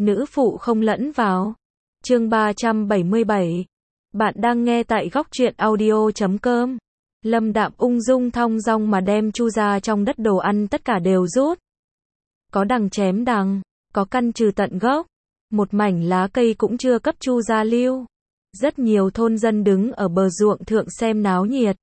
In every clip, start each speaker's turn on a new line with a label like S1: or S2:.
S1: nữ phụ không lẫn vào. Chương 377. Bạn đang nghe tại góc truyện audio.com. Lâm Đạm ung dung thong dong mà đem chu ra trong đất đồ ăn tất cả đều rút. Có đằng chém đằng, có căn trừ tận gốc. Một mảnh lá cây cũng chưa cấp chu ra lưu. Rất nhiều thôn dân đứng ở bờ ruộng thượng xem náo nhiệt.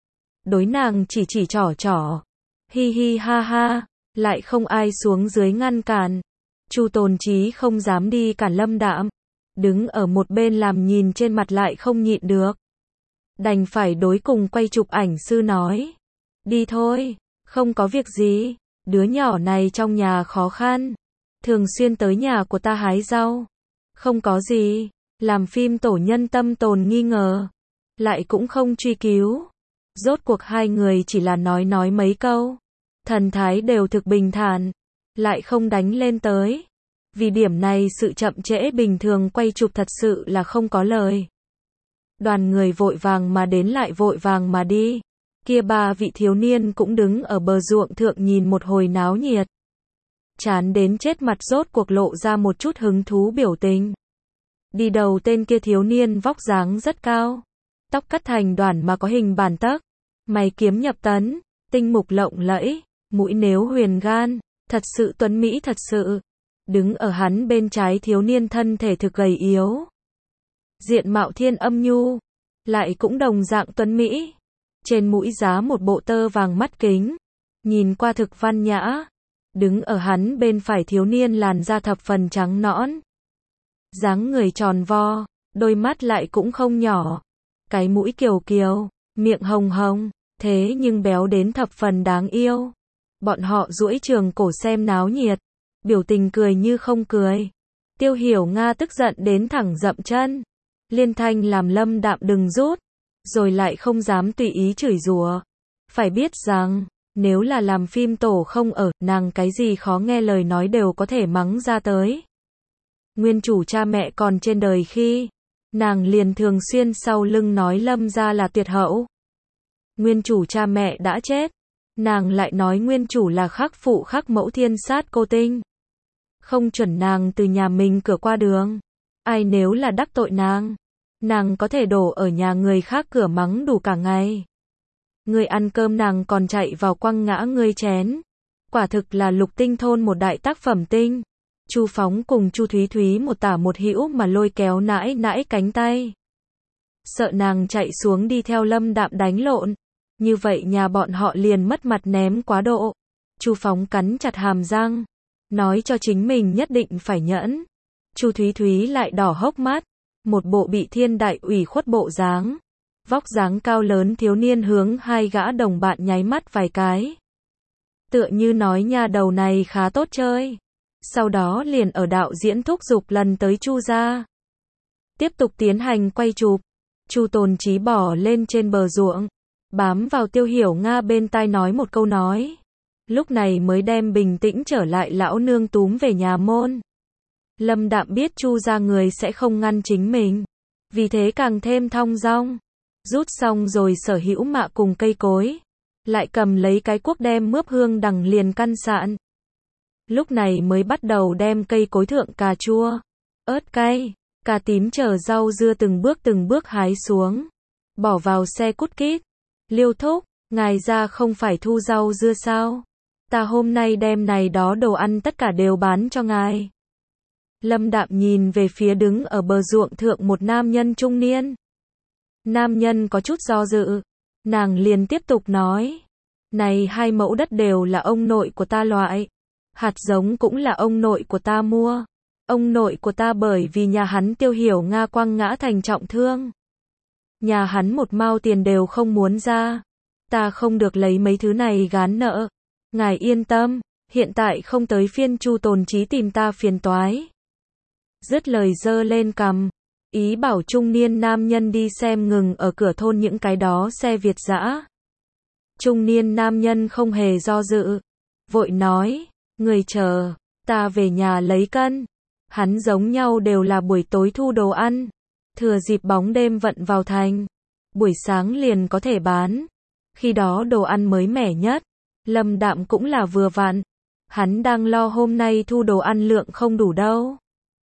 S1: Đối nàng chỉ trỏ. Hi hi ha ha, lại không ai xuống dưới ngăn cản. Chu Tồn Chí không dám đi cản Lâm Đạm, đứng ở một bên làm nhìn trên mặt lại không nhịn được. Đành phải đối cùng quay chụp ảnh sư nói. Đi thôi, không có việc gì, đứa nhỏ này trong nhà khó khăn. Thường xuyên tới nhà của ta hái rau. Không có gì, làm phim tổ nhân tâm tồn nghi ngờ. Lại cũng không truy cứu. Rốt cuộc hai người chỉ là nói mấy câu. Thần thái đều thực bình thản. Lại không đánh lên tới. Vì điểm này sự chậm trễ bình thường quay chụp thật sự là không có lời. Đoàn người vội vàng mà đến lại vội vàng mà đi. Kia ba vị thiếu niên cũng đứng ở bờ ruộng thượng nhìn một hồi náo nhiệt. Chán đến chết mặt rốt cuộc lộ ra một chút hứng thú biểu tình. Đi đầu tên kia thiếu niên vóc dáng rất cao. Tóc cắt thành đoàn mà có hình bàn tấc. Mày kiếm nhập tấn, tinh mục lộng lẫy, mũi nếu huyền gan, thật sự tuấn mỹ thật sự. Đứng ở hắn bên trái thiếu niên thân thể thực gầy yếu. Diện mạo thiên âm nhu, lại cũng đồng dạng tuấn mỹ. Trên mũi giá một bộ tơ vàng mắt kính, nhìn qua thực văn nhã. Đứng ở hắn bên phải thiếu niên làn da thập phần trắng nõn. Dáng người tròn vo, đôi mắt lại cũng không nhỏ. Cái mũi kiều kiều, miệng hồng hồng, thế nhưng béo đến thập phần đáng yêu. Bọn họ duỗi trường cổ xem náo nhiệt, biểu tình cười như không cười. Tiêu Hiểu Nga tức giận đến thẳng dậm chân. Liên thanh làm Lâm Đạm đừng rút, rồi lại không dám tùy ý chửi rủa. Phải biết rằng, nếu là làm phim tổ không ở, nàng cái gì khó nghe lời nói đều có thể mắng ra tới. Nguyên chủ cha mẹ còn trên đời khi, nàng liền thường xuyên sau lưng nói Lâm gia là tuyệt hậu. Nguyên chủ cha mẹ đã chết, nàng lại nói nguyên chủ là khắc phụ khắc mẫu thiên sát cô tinh. Không chuẩn nàng từ nhà mình cửa qua đường. Ai nếu là đắc tội nàng có thể đổ ở nhà người khác cửa mắng đủ cả ngày. Người ăn cơm nàng còn chạy vào quăng ngã người chén. Quả thực là lục tinh thôn một đại tác phẩm tinh. Chu Phóng cùng Chu Thúy Thúy một tả một hữu mà lôi kéo nãi nãi cánh tay. Sợ nàng chạy xuống đi theo Lâm Đạm đánh lộn. Như vậy nhà bọn họ liền mất mặt ném quá độ. Chu Phóng cắn chặt hàm răng, nói cho chính mình nhất định phải nhẫn. Chu Thúy Thúy lại đỏ hốc mắt, một bộ bị thiên đại ủy khuất bộ dáng. Vóc dáng cao lớn thiếu niên hướng hai gã đồng bạn nháy mắt vài cái. Tựa như nói nhà đầu này khá tốt chơi. Sau đó liền ở đạo diễn thúc giục lần tới Chu gia. Tiếp tục tiến hành quay chụp. Chu Tồn Chí bỏ lên trên bờ ruộng, bám vào Tiêu Hiểu Nga bên tai nói một câu nói. Lúc này mới đem bình tĩnh trở lại lão nương túm về nhà môn. Lâm Đạm biết Chu gia người sẽ không ngăn chính mình, vì thế càng thêm thong dong. Rút xong rồi sở hữu mạ cùng cây cối, lại cầm lấy cái cuốc đem mướp hương đằng liền căn sạn. Lúc này mới bắt đầu đem cây cối thượng cà chua, ớt cay, cà tím chờ rau dưa từng bước hái xuống, bỏ vào xe cút kít. Liêu thúc, ngài ra không phải thu rau dưa sao? Ta hôm nay đem này đó đồ ăn tất cả đều bán cho ngài. Lâm Đạm nhìn về phía đứng ở bờ ruộng thượng một nam nhân trung niên. Nam nhân có chút do dự, nàng liền tiếp tục nói. Này 2 mẫu đất đều là ông nội của ta loại. Hạt giống cũng là ông nội của ta mua. Ông nội của ta bởi vì nhà hắn Tiêu Hiểu Nga quăng ngã thành trọng thương. Nhà hắn một mao tiền đều không muốn ra. Ta không được lấy mấy thứ này gán nợ. Ngài yên tâm, hiện tại không tới phiên Chu Tồn Chí tìm ta phiền toái. Dứt lời giơ lên cằm, ý bảo trung niên nam nhân đi xem ngừng ở cửa thôn những cái đó xe Việt dã. Trung niên nam nhân không hề do dự, vội nói, người chờ, ta về nhà lấy cân. Hắn giống nhau đều là buổi tối thu đồ ăn, thừa dịp bóng đêm vận vào thành, buổi sáng liền có thể bán. Khi đó đồ ăn mới mẻ nhất. Lâm Đạm cũng là vừa vặn. Hắn đang lo hôm nay thu đồ ăn lượng không đủ đâu.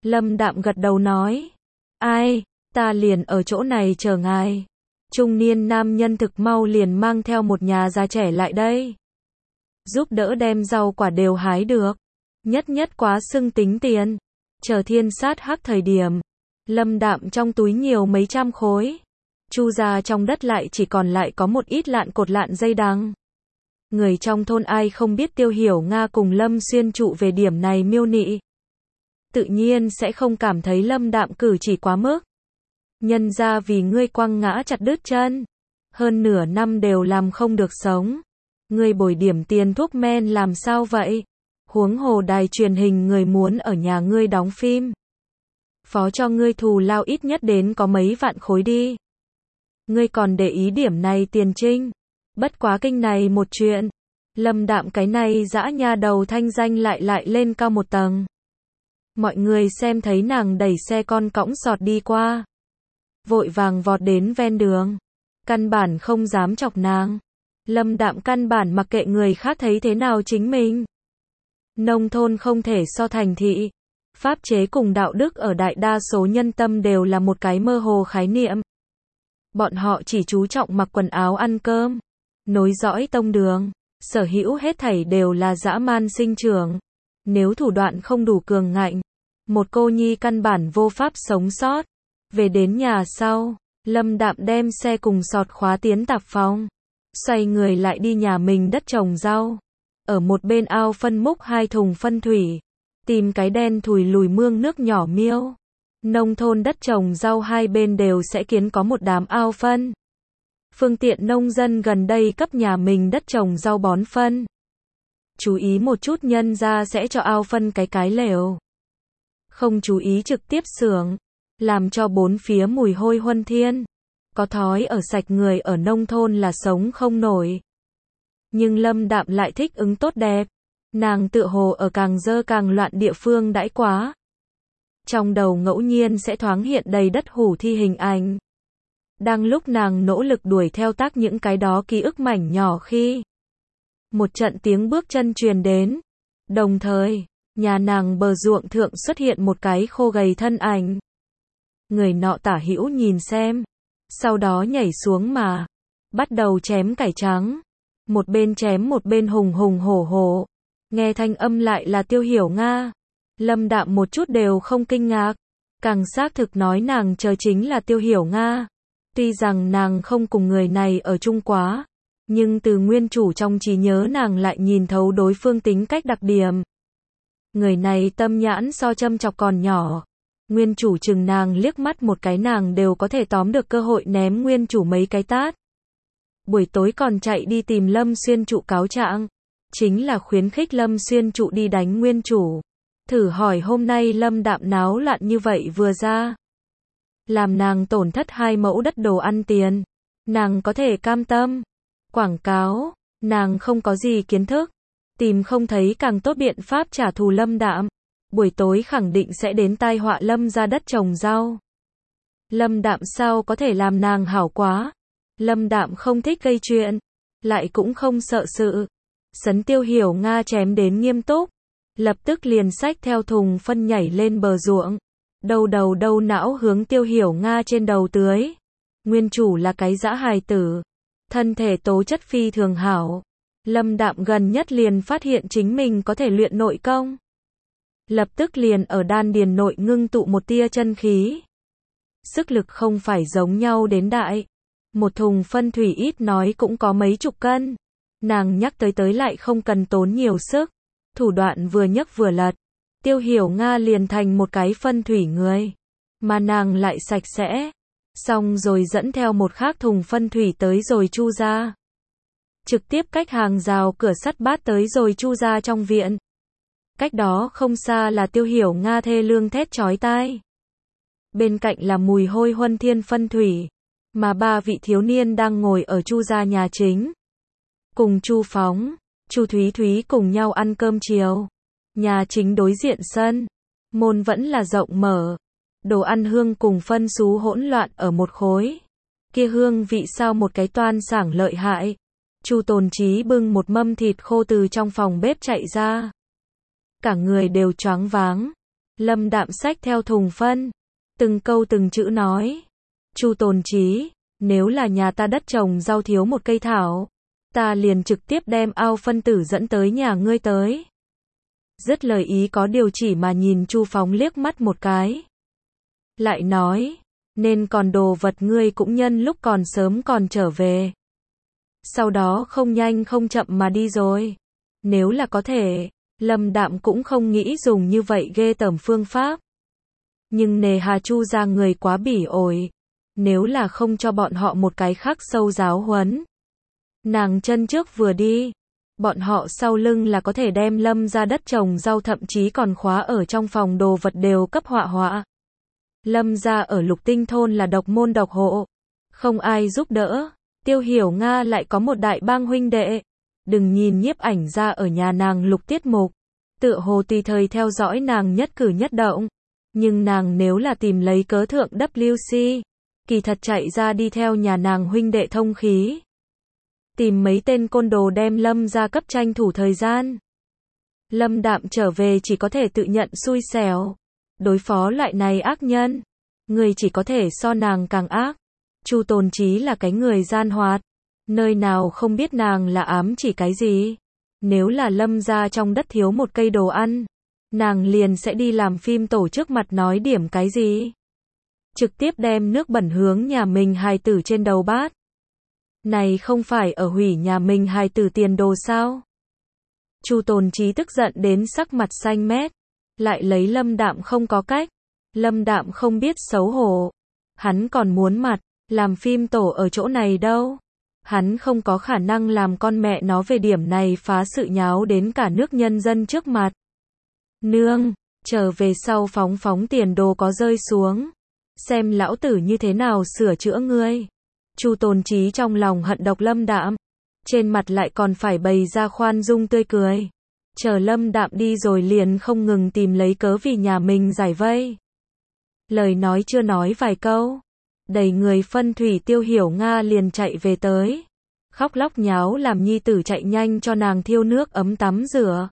S1: Lâm Đạm gật đầu nói. Ai, ta liền ở chỗ này chờ ngài. Trung niên nam nhân thực mau liền mang theo một nhà già trẻ lại đây. Giúp đỡ đem rau quả đều hái được. Nhất quá xưng tính tiền. Chờ thiên sát hắc thời điểm. Lâm Đạm trong túi nhiều mấy trăm khối. Chu ra trong đất lại chỉ còn lại có một ít lạn cột lạn dây đằng. Người trong thôn ai không biết Tiêu Hiểu Nga cùng Lâm Xuyên trụ về điểm này miêu nị. Tự nhiên sẽ không cảm thấy Lâm Đạm cử chỉ quá mức. Nhân ra vì ngươi quăng ngã chặt đứt chân. Hơn nửa năm đều làm không được sống. Ngươi bồi điểm tiền thuốc men làm sao vậy? Huống hồ đài truyền hình người muốn ở nhà ngươi đóng phim. Phó cho ngươi thù lao ít nhất đến có mấy vạn khối đi. Ngươi còn để ý điểm này tiền trinh. Bất quá kinh này một chuyện. Lâm Đạm cái này dã nha đầu thanh danh lại lên cao một tầng. Mọi người xem thấy nàng đẩy xe con cõng sọt đi qua. Vội vàng vọt đến ven đường. Căn bản không dám chọc nàng. Lâm Đạm căn bản mặc kệ người khác thấy thế nào chính mình. Nông thôn không thể so thành thị. Pháp chế cùng đạo đức ở đại đa số nhân tâm đều là một cái mơ hồ khái niệm. Bọn họ chỉ chú trọng mặc quần áo ăn cơm. Nối dõi tông đường. Sở hữu hết thảy đều là dã man sinh trưởng. Nếu thủ đoạn không đủ cường ngạnh, một cô nhi căn bản vô pháp sống sót. Về đến nhà sau, Lâm Đạm đem xe cùng sọt khóa tiến tạp phòng. Xoay người lại đi nhà mình đất trồng rau. Ở một bên ao phân múc 2 thùng phân thủy. Tìm cái đen thùi lùi mương nước nhỏ miêu. Nông thôn đất trồng rau hai bên đều sẽ kiến có một đám ao phân. Phương tiện nông dân gần đây cấp nhà mình đất trồng rau bón phân. Chú ý một chút nhân ra sẽ cho ao phân cái lều. Không chú ý trực tiếp xưởng. Làm cho bốn phía mùi hôi huân thiên. Có thói ở sạch người ở nông thôn là sống không nổi. Nhưng Lâm Đạm lại thích ứng tốt đẹp. Nàng tựa hồ ở càng dơ càng loạn địa phương đãi quá. Trong đầu ngẫu nhiên sẽ thoáng hiện đầy đất hủ thi hình ảnh. Đang lúc nàng nỗ lực đuổi theo tác những cái đó ký ức mảnh nhỏ khi một trận tiếng bước chân truyền đến. Đồng thời, nhà nàng bờ ruộng thượng xuất hiện một cái khô gầy thân ảnh. Người nọ tả hữu nhìn xem. Sau đó nhảy xuống mà. Bắt đầu chém cải trắng. Một bên chém một bên hùng hổ hổ. Nghe thanh âm lại là Tiêu Hiểu Nga. Lâm Đạm một chút đều không kinh ngạc. Càng xác thực nói nàng chờ chính là Tiêu Hiểu Nga. Tuy rằng nàng không cùng người này ở chung quá. Nhưng từ nguyên chủ trong trí nhớ nàng lại nhìn thấu đối phương tính cách đặc điểm. Người này tâm nhãn so châm chọc còn nhỏ. Nguyên chủ chừng nàng liếc mắt một cái nàng đều có thể tóm được cơ hội ném nguyên chủ mấy cái tát. Buổi tối còn chạy đi tìm Lâm Xuyên trụ cáo trạng. Chính là khuyến khích Lâm Xuyên trụ đi đánh nguyên chủ. Thử hỏi hôm nay Lâm Đạm náo loạn như vậy vừa ra. Làm nàng tổn thất 2 mẫu đất đồ ăn tiền. Nàng có thể cam tâm. Quảng cáo, nàng không có gì kiến thức. Tìm không thấy càng tốt biện pháp trả thù Lâm Đạm. Buổi tối khẳng định sẽ đến tai họa Lâm ra đất trồng rau. Lâm Đạm sao có thể làm nàng hảo quá. Lâm Đạm không thích gây chuyện. Lại cũng không sợ sự. Sấn Tiêu Hiểu Nga chém đến nghiêm túc. Lập tức liền xách theo thùng phân nhảy lên bờ ruộng. Đầu não hướng Tiêu Hiểu Nga trên đầu tưới. Nguyên chủ là cái dã hài tử. Thân thể tố chất phi thường hảo. Lâm Đạm gần nhất liền phát hiện chính mình có thể luyện nội công. Lập tức liền ở đan điền nội ngưng tụ một tia chân khí. Sức lực không phải giống nhau đến đại. Một thùng phân thủy ít nói cũng có mấy chục cân. Nàng nhắc tới lại không cần tốn nhiều sức. Thủ đoạn vừa nhấc vừa lật. Tiêu Hiểu Nga liền thành một cái phân thủy người. Mà nàng lại sạch sẽ. Xong rồi dẫn theo một khác thùng phân thủy tới rồi Chu ra. Trực tiếp cách hàng rào cửa sắt bát tới rồi Chu ra trong viện. Cách đó không xa là Tiêu Hiểu Nga thê lương thét chói tai. Bên cạnh là mùi hôi huân thiên phân thủy. Mà 3 vị thiếu niên đang ngồi ở Chu gia nhà chính. Cùng Chu Phóng, Chu Thúy Thúy cùng nhau ăn cơm chiều. Nhà chính đối diện sân. Môn vẫn là rộng mở. Đồ ăn hương cùng phân sú hỗn loạn ở một khối. Kia hương vị sao một cái toan sảng lợi hại. Chu Tồn Chí bưng một mâm thịt khô từ trong phòng bếp chạy ra. Cả người đều choáng váng. Lâm Đạm xách theo thùng phân, từng câu từng chữ nói. Chu Tồn Chí, nếu là nhà ta đất trồng rau thiếu một cây thảo, ta liền trực tiếp đem ao phân tử dẫn tới nhà ngươi tới. Dứt lời ý có điều chỉ mà nhìn Chu Phóng liếc mắt một cái. Lại nói, nên còn đồ vật ngươi cũng nhân lúc còn sớm còn trở về. Sau đó không nhanh không chậm mà đi rồi. Nếu là có thể, Lâm Đạm cũng không nghĩ dùng như vậy ghê tởm phương pháp. Nhưng nề hà Chu ra người quá bỉ ổi. Nếu là không cho bọn họ một cái khắc sâu giáo huấn. Nàng chân trước vừa đi, bọn họ sau lưng là có thể đem Lâm ra đất trồng rau thậm chí còn khóa ở trong phòng đồ vật đều cấp họa họa. Lâm ra ở Lục Tinh thôn là độc môn độc hộ, không ai giúp đỡ. Tiêu Hiểu Nga lại có một đại bang huynh đệ. Đừng nhìn nhiếp ảnh ra ở nhà nàng lục tiết mục, tựa hồ tùy thời theo dõi nàng nhất cử nhất động. Nhưng nàng nếu là tìm lấy cớ thượng WC, kỳ thật chạy ra đi theo nhà nàng huynh đệ thông khí. Tìm mấy tên côn đồ đem Lâm ra cấp tranh thủ thời gian. Lâm Đạm trở về chỉ có thể tự nhận xui xẻo. Đối phó loại này ác nhân, người chỉ có thể so nàng càng ác. Chu Tồn Chí là cái người gian hoạt, nơi nào không biết nàng là ám chỉ cái gì. Nếu là Lâm ra trong đất thiếu một cây đồ ăn, nàng liền sẽ đi làm phim tổ trước mặt nói điểm cái gì. Trực tiếp đem nước bẩn hướng nhà mình hài tử trên đầu bát. Này không phải ở hủy nhà mình hài tử tiền đồ sao? Chu Tồn Chí tức giận đến sắc mặt xanh mét, lại lấy Lâm Đạm không có cách. Lâm Đạm không biết xấu hổ, hắn còn muốn mặt, làm phim tổ ở chỗ này đâu. Hắn không có khả năng làm con mẹ nó về điểm này phá sự nháo đến cả nước nhân dân trước mặt. Nương, trở về sau phóng tiền đồ có rơi xuống, xem lão tử như thế nào sửa chữa ngươi. Chu Tồn Chí trong lòng hận độc Lâm Đạm, trên mặt lại còn phải bày ra khoan dung tươi cười. Chờ Lâm Đạm đi rồi liền không ngừng tìm lấy cớ vì nhà mình giải vây. Lời nói chưa nói vài câu, đầy người phân thủy Tiêu Hiểu Nga liền chạy về tới, khóc lóc nháo làm nhi tử chạy nhanh cho nàng thiêu nước ấm tắm rửa.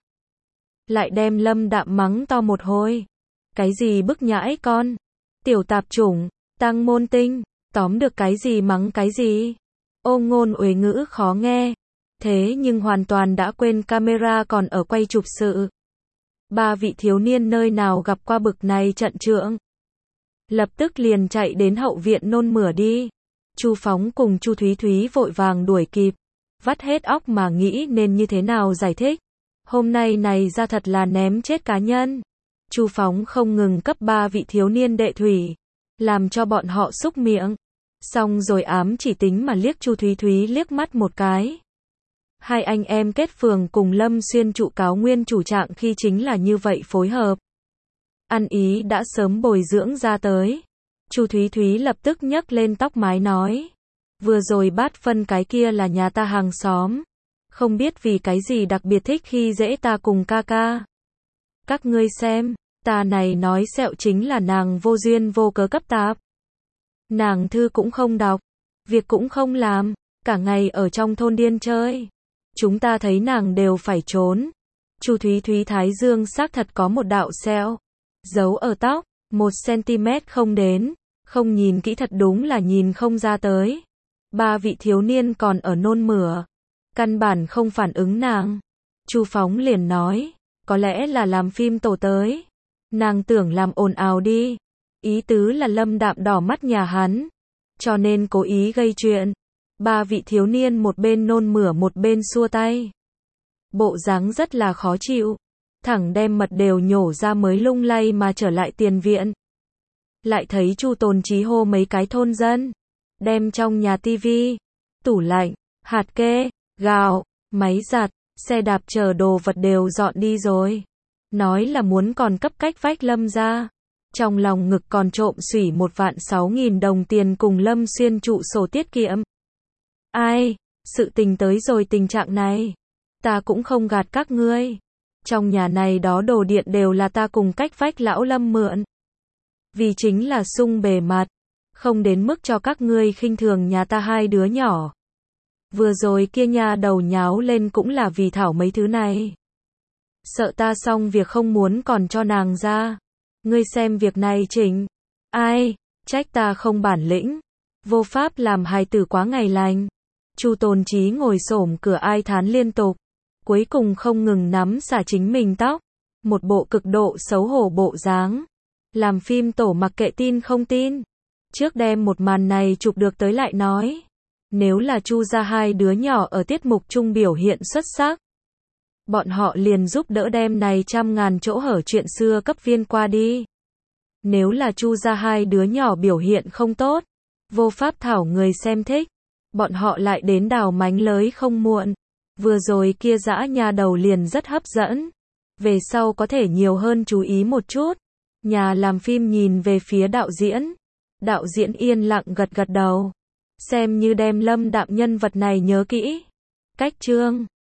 S1: Lại đem Lâm Đạm mắng to một hồi. Cái gì bức nhãi con, tiểu tạp chủng, tăng môn tinh, tóm được cái gì mắng cái gì. Ô ngôn uế ngữ khó nghe, thế nhưng hoàn toàn đã quên camera còn ở quay chụp sự. Ba vị thiếu niên nơi nào gặp qua bực này trận trượng. Lập tức liền chạy đến hậu viện nôn mửa đi. Chu Phóng cùng Chu Thúy Thúy vội vàng đuổi kịp, vắt hết óc mà nghĩ nên như thế nào giải thích. Hôm nay này ra thật là ném chết cá nhân. Chu Phóng không ngừng cấp ba vị thiếu niên đệ thủy, làm cho bọn họ xúc miệng. Xong rồi ám chỉ tính mà liếc Chu Thúy Thúy liếc mắt một cái. Hai anh em kết phường cùng Lâm Xuyên trụ cáo nguyên chủ trạng khi chính là như vậy phối hợp. Ăn ý đã sớm bồi dưỡng ra tới. Chu Thúy Thúy lập tức nhấc lên tóc mái nói. Vừa rồi bát phân cái kia là nhà ta hàng xóm. Không biết vì cái gì đặc biệt thích khi dễ ta cùng ca ca. Các ngươi xem, ta này nói sẹo chính là nàng vô duyên vô cớ cấp tạp. Nàng thư cũng không đọc, việc cũng không làm, cả ngày ở trong thôn điên chơi. Chúng ta thấy nàng đều phải trốn. Chu Thúy Thúy thái dương xác thật có một đạo sẹo, giấu ở tóc, 1 cm không đến, không nhìn kỹ thật đúng là nhìn không ra tới. Ba vị thiếu niên còn ở nôn mửa, căn bản không phản ứng nàng. Chu Phóng liền nói, có lẽ là làm phim tổ tới. Nàng tưởng làm ồn ào đi. Ý tứ là Lâm Đạm đỏ mắt nhà hắn, cho nên cố ý gây chuyện. Ba vị thiếu niên một bên nôn mửa một bên xua tay. Bộ dáng rất là khó chịu, thẳng đem mật đều nhổ ra mới lung lay mà trở lại tiền viện. Lại thấy Chu Tồn Chí hô mấy cái thôn dân, đem trong nhà tivi, tủ lạnh, hạt kê, gạo, máy giặt, xe đạp chờ đồ vật đều dọn đi rồi. Nói là muốn còn cấp cách vách Lâm ra. Trong lòng ngực còn trộm xủy 1.600.000 đồng tiền cùng Lâm Xuyên trụ sổ tiết kiệm. Ai, sự tình tới rồi tình trạng này, ta cũng không gạt các ngươi. Trong nhà này đó đồ điện đều là ta cùng cách vách lão Lâm mượn. Vì chính là sung bề mặt, không đến mức cho các ngươi khinh thường nhà ta hai đứa nhỏ. Vừa rồi kia nhà đầu nháo lên cũng là vì thảo mấy thứ này. Sợ ta xong việc không muốn còn cho nàng ra. Ngươi xem việc này chỉnh. Ai, trách ta không bản lĩnh. Vô pháp làm hài tử quá ngày lành. Chu Tồn Chí ngồi xổm cửa ai thán liên tục. Cuối cùng không ngừng nắm xả chính mình tóc. Một bộ cực độ xấu hổ bộ dáng. Làm phim tổ mặc kệ tin không tin. Trước đem một màn này chụp được tới lại nói. Nếu là Chu gia hai đứa nhỏ ở tiết mục chung biểu hiện xuất sắc. Bọn họ liền giúp đỡ đem này 100.000 chỗ hở chuyện xưa cấp viên qua đi. Nếu là Chu gia hai đứa nhỏ biểu hiện không tốt. Vô pháp thảo người xem thích. Bọn họ lại đến đào mánh lới không muộn. Vừa rồi kia dã nhà đầu liền rất hấp dẫn. Về sau có thể nhiều hơn chú ý một chút. Nhà làm phim nhìn về phía đạo diễn. Đạo diễn yên lặng gật gật đầu. Xem như đem Lâm Đạm nhân vật này nhớ kỹ. Cách chương